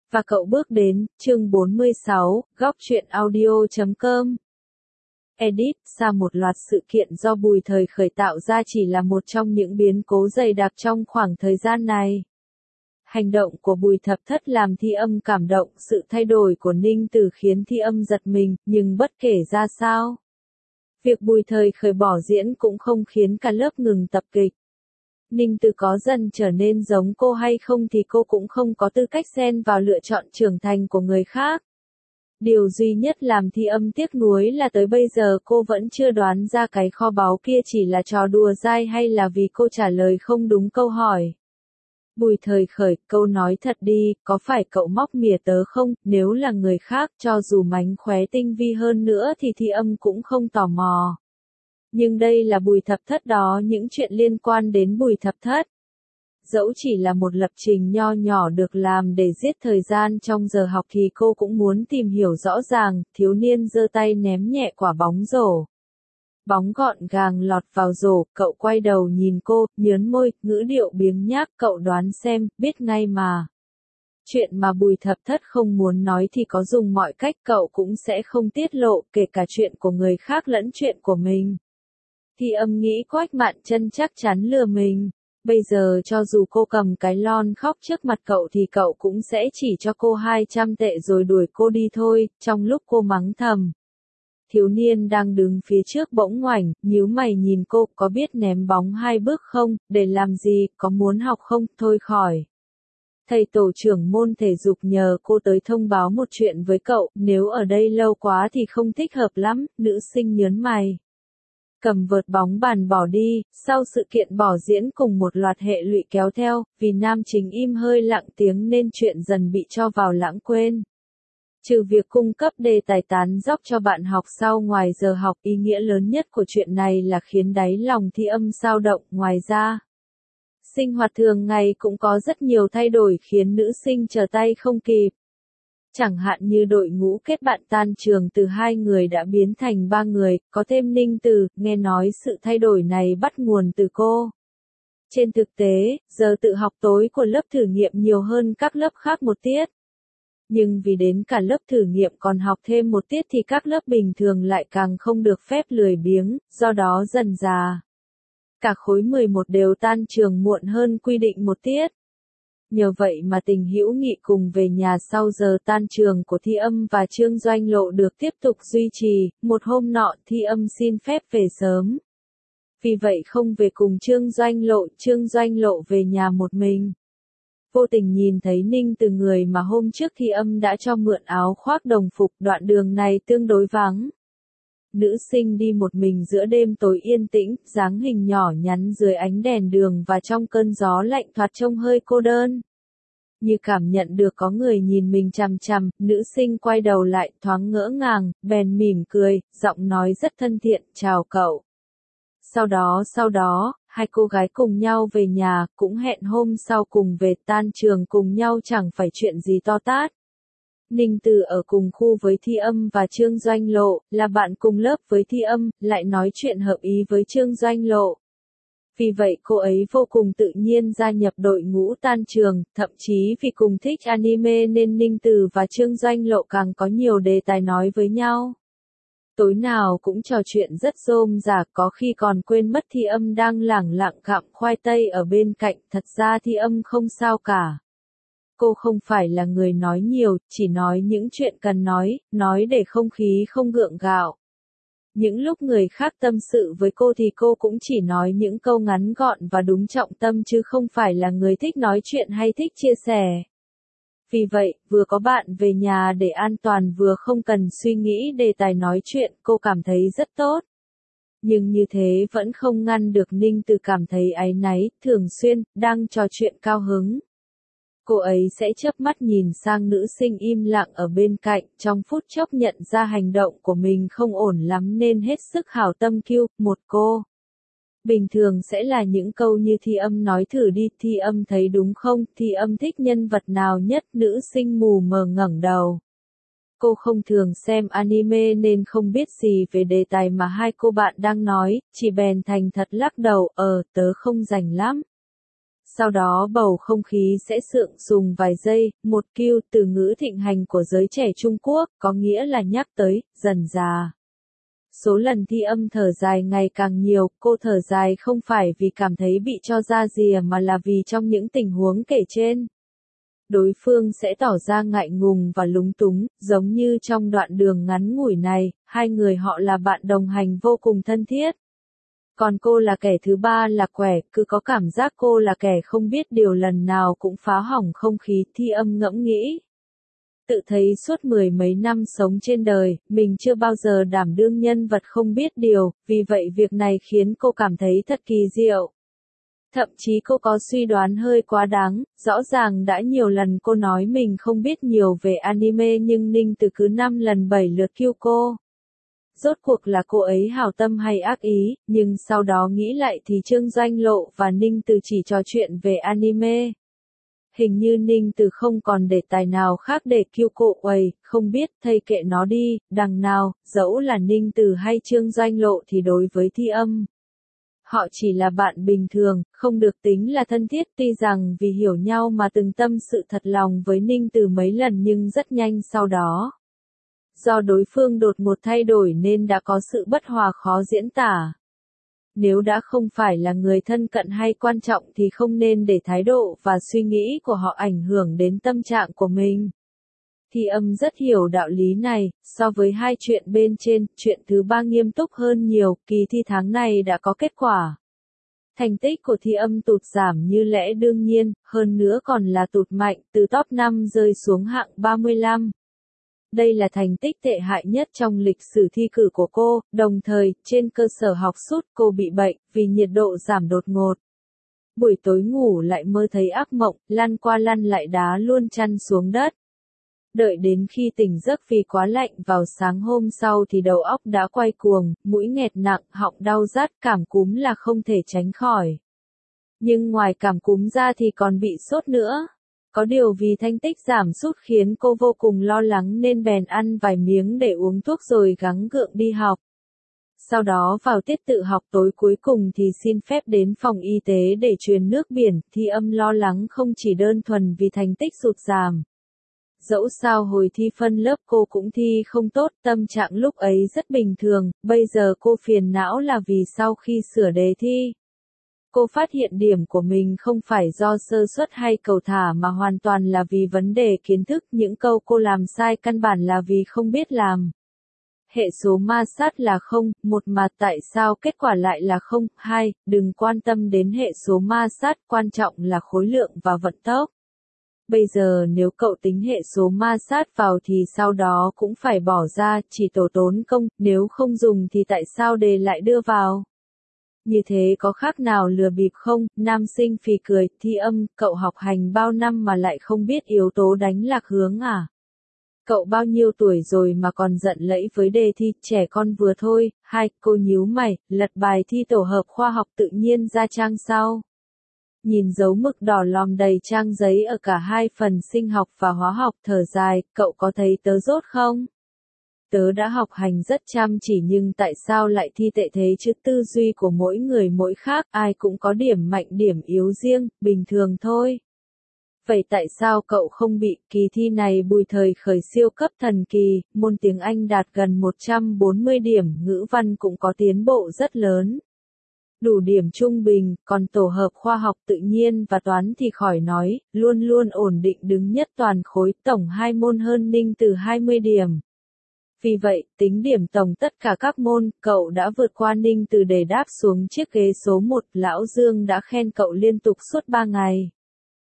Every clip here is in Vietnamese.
Và cậu bước đến, chương 46, góc truyện audio.com. Edit, xa một loạt sự kiện do Bùi Thời khởi tạo ra chỉ là một trong những biến cố dày đặc trong khoảng thời gian này. Hành động của Bùi Thập Thất làm Thi Âm cảm động, sự thay đổi của Ninh Tử khiến Thi Âm giật mình, nhưng bất kể ra sao. Việc Bùi Thời khởi bỏ diễn cũng không khiến cả lớp ngừng tập kịch. Ninh Tử có dần trở nên giống cô hay không thì cô cũng không có tư cách xen vào lựa chọn trưởng thành của người khác. Điều duy nhất làm Thi Âm tiếc nuối là tới bây giờ cô vẫn chưa đoán ra cái kho báu kia chỉ là trò đùa dai hay là vì cô trả lời không đúng câu hỏi. Bùi Thời khởi, câu nói thật đi, có phải cậu móc mỉa tớ không? Nếu là người khác, cho dù mánh khóe tinh vi hơn nữa thì Thi Âm cũng không tò mò. Nhưng đây là Bùi Thập Thất đó, những chuyện liên quan đến Bùi Thập Thất. Dẫu chỉ là một lập trình nho nhỏ được làm để giết thời gian trong giờ học thì cô cũng muốn tìm hiểu rõ ràng. Thiếu niên giơ tay ném nhẹ quả bóng rổ. Bóng gọn gàng lọt vào rổ, cậu quay đầu nhìn cô, nhớn môi, ngữ điệu biếng nhác, cậu đoán xem, biết ngay mà. Chuyện mà Bùi Thập Thất không muốn nói thì có dùng mọi cách cậu cũng sẽ không tiết lộ, kể cả chuyện của người khác lẫn chuyện của mình. Thi Âm nghĩ Quách Mạn Chân chắc chắn lừa mình. Bây giờ cho dù cô cầm cái lon khóc trước mặt cậu thì cậu cũng sẽ chỉ cho cô 200 tệ rồi đuổi cô đi thôi, trong lúc cô mắng thầm. Thiếu niên đang đứng phía trước bỗng ngoảnh, nhíu mày nhìn cô, có biết ném bóng 2 bước không, để làm gì, có muốn học không, thôi khỏi. Thầy tổ trưởng môn thể dục nhờ cô tới thông báo một chuyện với cậu, nếu ở đây lâu quá thì không thích hợp lắm, nữ sinh nhớn mày. Cầm vợt bóng bàn bỏ đi, sau sự kiện bỏ diễn cùng một loạt hệ lụy kéo theo, vì nam chính im hơi lặng tiếng nên chuyện dần bị cho vào lãng quên. Trừ việc cung cấp đề tài tán dóc cho bạn học sau ngoài giờ học, ý nghĩa lớn nhất của chuyện này là khiến đáy lòng Thi Âm dao động. Ngoài ra, sinh hoạt thường ngày cũng có rất nhiều thay đổi khiến nữ sinh trở tay không kịp. Chẳng hạn như đội ngũ kết bạn tan trường từ 2 người đã biến thành 3 người, có thêm Ninh Tử, nghe nói sự thay đổi này bắt nguồn từ cô. Trên thực tế, giờ tự học tối của lớp thử nghiệm nhiều hơn các lớp khác một tiết. Nhưng vì đến cả lớp thử nghiệm còn học thêm một tiết thì các lớp bình thường lại càng không được phép lười biếng, do đó dần dà. Cả khối 11 đều tan trường muộn hơn quy định một tiết. Nhờ vậy mà tình hữu nghị cùng về nhà sau giờ tan trường của Thi Âm và Trương Doanh Lộ được tiếp tục duy trì. Một hôm nọ Thi Âm xin phép về sớm. Vì vậy không về cùng Trương Doanh Lộ về nhà một mình. Vô tình nhìn thấy Ninh Từ, người mà hôm trước Thi Âm đã cho mượn áo khoác đồng phục, đoạn đường này tương đối vắng. Nữ sinh đi một mình giữa đêm tối yên tĩnh, dáng hình nhỏ nhắn dưới ánh đèn đường và trong cơn gió lạnh thoạt trông hơi cô đơn. Như cảm nhận được có người nhìn mình chằm chằm, nữ sinh quay đầu lại, thoáng ngỡ ngàng, bèn mỉm cười, giọng nói rất thân thiện, chào cậu. Sau đó, hai cô gái cùng nhau về nhà, cũng hẹn hôm sau cùng về, tan trường cùng nhau chẳng phải chuyện gì to tát. Ninh Tử ở cùng khu với Thi Âm và Trương Doanh Lộ, là bạn cùng lớp với Thi Âm, lại nói chuyện hợp ý với Trương Doanh Lộ. Vì vậy cô ấy vô cùng tự nhiên gia nhập đội ngũ tan trường, thậm chí vì cùng thích anime nên Ninh Tử và Trương Doanh Lộ càng có nhiều đề tài nói với nhau. Tối nào cũng trò chuyện rất rôm rả, có khi còn quên mất Thi Âm đang lẳng lặng gặm khoai tây ở bên cạnh, thật ra Thi Âm không sao cả. Cô không phải là người nói nhiều, chỉ nói những chuyện cần nói để không khí không gượng gạo. Những lúc người khác tâm sự với cô thì cô cũng chỉ nói những câu ngắn gọn và đúng trọng tâm chứ không phải là người thích nói chuyện hay thích chia sẻ. Vì vậy, vừa có bạn về nhà để an toàn vừa không cần suy nghĩ đề tài nói chuyện, cô cảm thấy rất tốt. Nhưng như thế vẫn không ngăn được Ninh Từ cảm thấy áy náy, thường xuyên, đang trò chuyện cao hứng. Cô ấy sẽ chớp mắt nhìn sang nữ sinh im lặng ở bên cạnh, trong phút chốc nhận ra hành động của mình không ổn lắm nên hết sức hảo tâm kêu, một cô. Bình thường sẽ là những câu như Thi Âm nói thử đi, Thi Âm thấy đúng không, Thi Âm thích nhân vật nào nhất, nữ sinh mù mờ ngẩng đầu. Cô không thường xem anime nên không biết gì về đề tài mà hai cô bạn đang nói, chỉ bèn thành thật lắc đầu, tớ không rành lắm. Sau đó bầu không khí sẽ sượng sùng vài giây, một cue từ ngữ thịnh hành của giới trẻ Trung Quốc, có nghĩa là nhắc tới, dần già. Số lần Thi Âm thở dài ngày càng nhiều, cô thở dài không phải vì cảm thấy bị cho ra rìa mà là vì trong những tình huống kể trên. Đối phương sẽ tỏ ra ngại ngùng và lúng túng, giống như trong đoạn đường ngắn ngủi này, hai người họ là bạn đồng hành vô cùng thân thiết. Còn cô là kẻ thứ ba là quẻ, cứ có cảm giác cô là kẻ không biết điều lần nào cũng phá hỏng không khí, Thi Âm ngẫm nghĩ. Tự thấy suốt mười mấy năm sống trên đời, mình chưa bao giờ đảm đương nhân vật không biết điều, vì vậy việc này khiến cô cảm thấy thật kỳ diệu. Thậm chí cô có suy đoán hơi quá đáng, rõ ràng đã nhiều lần cô nói mình không biết nhiều về anime nhưng Ninh Từ cứ 5 lần 7 lượt kêu cô. Rốt cuộc là cô ấy hảo tâm hay ác ý, nhưng sau đó nghĩ lại thì Trương Doanh Lộ và Ninh Từ chỉ trò chuyện về anime. Hình như Ninh Từ không còn đề tài nào khác để kêu cô uầy, không biết, thầy kệ nó đi, đằng nào, dẫu là Ninh Từ hay Trương Doanh Lộ thì đối với Thi Âm. Họ chỉ là bạn bình thường, không được tính là thân thiết, tuy rằng vì hiểu nhau mà từng tâm sự thật lòng với Ninh Từ mấy lần nhưng rất nhanh sau đó. Do đối phương đột ngột thay đổi nên đã có sự bất hòa khó diễn tả. Nếu đã không phải là người thân cận hay quan trọng thì không nên để thái độ và suy nghĩ của họ ảnh hưởng đến tâm trạng của mình. Thi Âm rất hiểu đạo lý này, so với hai chuyện bên trên, chuyện thứ ba nghiêm túc hơn nhiều, kỳ thi tháng này đã có kết quả. Thành tích của Thi Âm tụt giảm như lẽ đương nhiên, hơn nữa còn là tụt mạnh, từ top 5 rơi xuống hạng 35. Đây là thành tích tệ hại nhất trong lịch sử thi cử của cô, đồng thời, trên cơ sở học sút cô bị bệnh, vì nhiệt độ giảm đột ngột. Buổi tối ngủ lại mơ thấy ác mộng, lăn qua lăn lại đá luôn chăn xuống đất. Đợi đến khi tỉnh giấc vì quá lạnh vào sáng hôm sau thì đầu óc đã quay cuồng, mũi nghẹt nặng, họng đau rát, cảm cúm là không thể tránh khỏi. Nhưng ngoài cảm cúm ra thì còn bị sốt nữa. Có điều vì thành tích giảm sút khiến cô vô cùng lo lắng nên bèn ăn vài miếng để uống thuốc rồi gắng gượng đi học. Sau đó vào tiết tự học tối cuối cùng thì xin phép đến phòng y tế để truyền nước biển, Thi Âm lo lắng không chỉ đơn thuần vì thành tích sụt giảm. Dẫu sao hồi thi phân lớp cô cũng thi không tốt, tâm trạng lúc ấy rất bình thường, bây giờ cô phiền não là vì sau khi sửa đề thi. Cô phát hiện điểm của mình không phải do sơ suất hay cầu thả mà hoàn toàn là vì vấn đề kiến thức, những câu cô làm sai căn bản là vì không biết làm. Hệ số ma sát là 0, 1 mà tại sao kết quả lại là 0, 2, đừng quan tâm đến hệ số ma sát, quan trọng là khối lượng và vận tốc. Bây giờ nếu cậu tính hệ số ma sát vào thì sau đó cũng phải bỏ ra, chỉ tổ tốn công, nếu không dùng thì tại sao đề lại đưa vào? Như thế có khác nào lừa bịp không? Nam sinh phì cười, Thi Âm, cậu học hành bao năm mà lại không biết yếu tố đánh lạc hướng à? Cậu bao nhiêu tuổi rồi mà còn giận lẫy với đề thi, trẻ con vừa thôi. Hai, cô nhíu mày, lật bài thi tổ hợp khoa học tự nhiên ra trang sau. Nhìn dấu mực đỏ lòm đầy trang giấy ở cả hai phần sinh học và hóa học, thở dài, cậu có thấy tớ dốt không? Tớ đã học hành rất chăm chỉ nhưng tại sao lại thi tệ thế chứ? Tư duy của mỗi người mỗi khác, ai cũng có điểm mạnh điểm yếu riêng, bình thường thôi. Vậy tại sao cậu không bị? Kỳ thi này Bùi Thời Khởi siêu cấp thần kỳ, môn tiếng Anh đạt gần 140 điểm, ngữ văn cũng có tiến bộ rất lớn. Đủ điểm trung bình, còn tổ hợp khoa học tự nhiên và toán thì khỏi nói, luôn luôn ổn định đứng nhất toàn khối, tổng 2 môn hơn Ninh Từ 20 điểm. Vì vậy, tính điểm tổng tất cả các môn, cậu đã vượt qua Ninh Từ để đáp xuống chiếc ghế số 1, Lão Dương đã khen cậu liên tục suốt 3 ngày.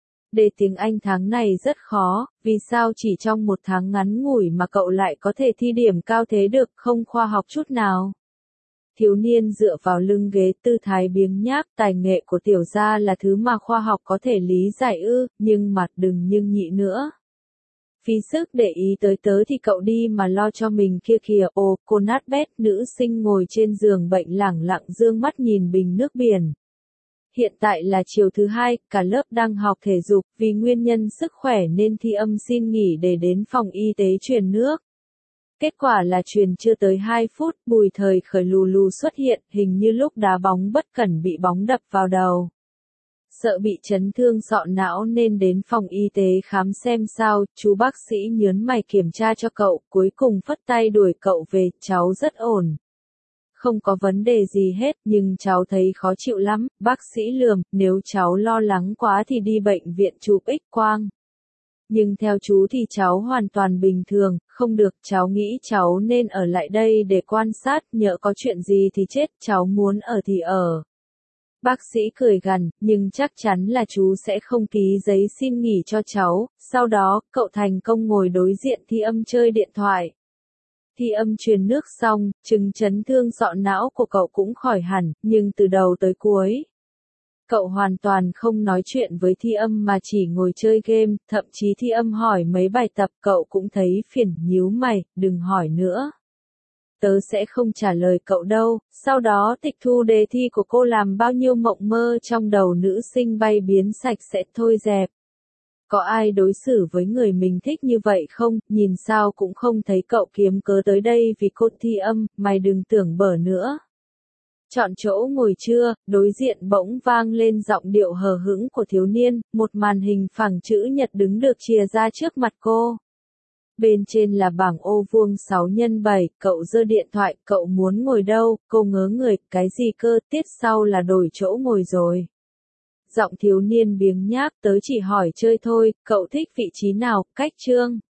Đề tiếng Anh tháng này rất khó, vì sao chỉ trong một tháng ngắn ngủi mà cậu lại có thể thi điểm cao thế được, không khoa học chút nào. Thiếu niên dựa vào lưng ghế tư thái biếng nhác, tài nghệ của tiểu gia là thứ mà khoa học có thể lý giải ư, nhưng mà đừng nhưng nhị nữa. Phí sức để ý tới tớ thì cậu đi mà lo cho mình kia kìa. Ồ, cô nát bét, nữ sinh ngồi trên giường bệnh lẳng lặng dương mắt nhìn bình nước biển. Hiện tại là chiều thứ hai, cả lớp đang học thể dục, vì nguyên nhân sức khỏe nên Thi Âm xin nghỉ để đến phòng y tế truyền nước. Kết quả là truyền chưa tới 2 phút, Bùi Thời Khởi lù lù xuất hiện, hình như lúc đá bóng bất cẩn bị bóng đập vào đầu. Sợ bị chấn thương sọ não nên đến phòng y tế khám xem sao, chú bác sĩ nhớn mày kiểm tra cho cậu, cuối cùng phất tay đuổi cậu về, cháu rất ổn. Không có vấn đề gì hết, nhưng cháu thấy khó chịu lắm, bác sĩ lườm, nếu cháu lo lắng quá thì đi bệnh viện chụp X-quang. Nhưng theo chú thì cháu hoàn toàn bình thường, không được, cháu nghĩ cháu nên ở lại đây để quan sát, nhỡ có chuyện gì thì chết, cháu muốn ở thì ở. Bác sĩ cười gằn, nhưng chắc chắn là chú sẽ không ký giấy xin nghỉ cho cháu. Sau đó, cậu thành công ngồi đối diện Thi Âm chơi điện thoại. Thi Âm truyền nước xong, chứng chấn thương sọ não của cậu cũng khỏi hẳn, nhưng từ đầu tới cuối, cậu hoàn toàn không nói chuyện với Thi Âm mà chỉ ngồi chơi game, thậm chí Thi Âm hỏi mấy bài tập cậu cũng thấy phiền, nhíu mày, đừng hỏi nữa. Tớ sẽ không trả lời cậu đâu. Sau đó tịch thu đề thi của cô làm bao nhiêu mộng mơ trong đầu nữ sinh bay biến sạch sẽ thôi dẹp. Có ai đối xử với người mình thích như vậy không? Nhìn sao cũng không thấy cậu kiếm cớ tới đây vì cô. Thi Âm, mày đừng tưởng bở nữa. Chọn chỗ ngồi chưa? Đối diện bỗng vang lên giọng điệu hờ hững của thiếu niên, một màn hình phẳng chữ nhật đứng được chìa ra trước mặt cô. Bên trên là bảng ô vuông 6x7, cậu giơ điện thoại, cậu muốn ngồi đâu? Cô ngớ người, cái gì cơ, tiết sau là đổi chỗ ngồi rồi. Giọng thiếu niên biếng nhác, tớ chỉ hỏi chơi thôi, cậu thích vị trí nào? Cách Trương.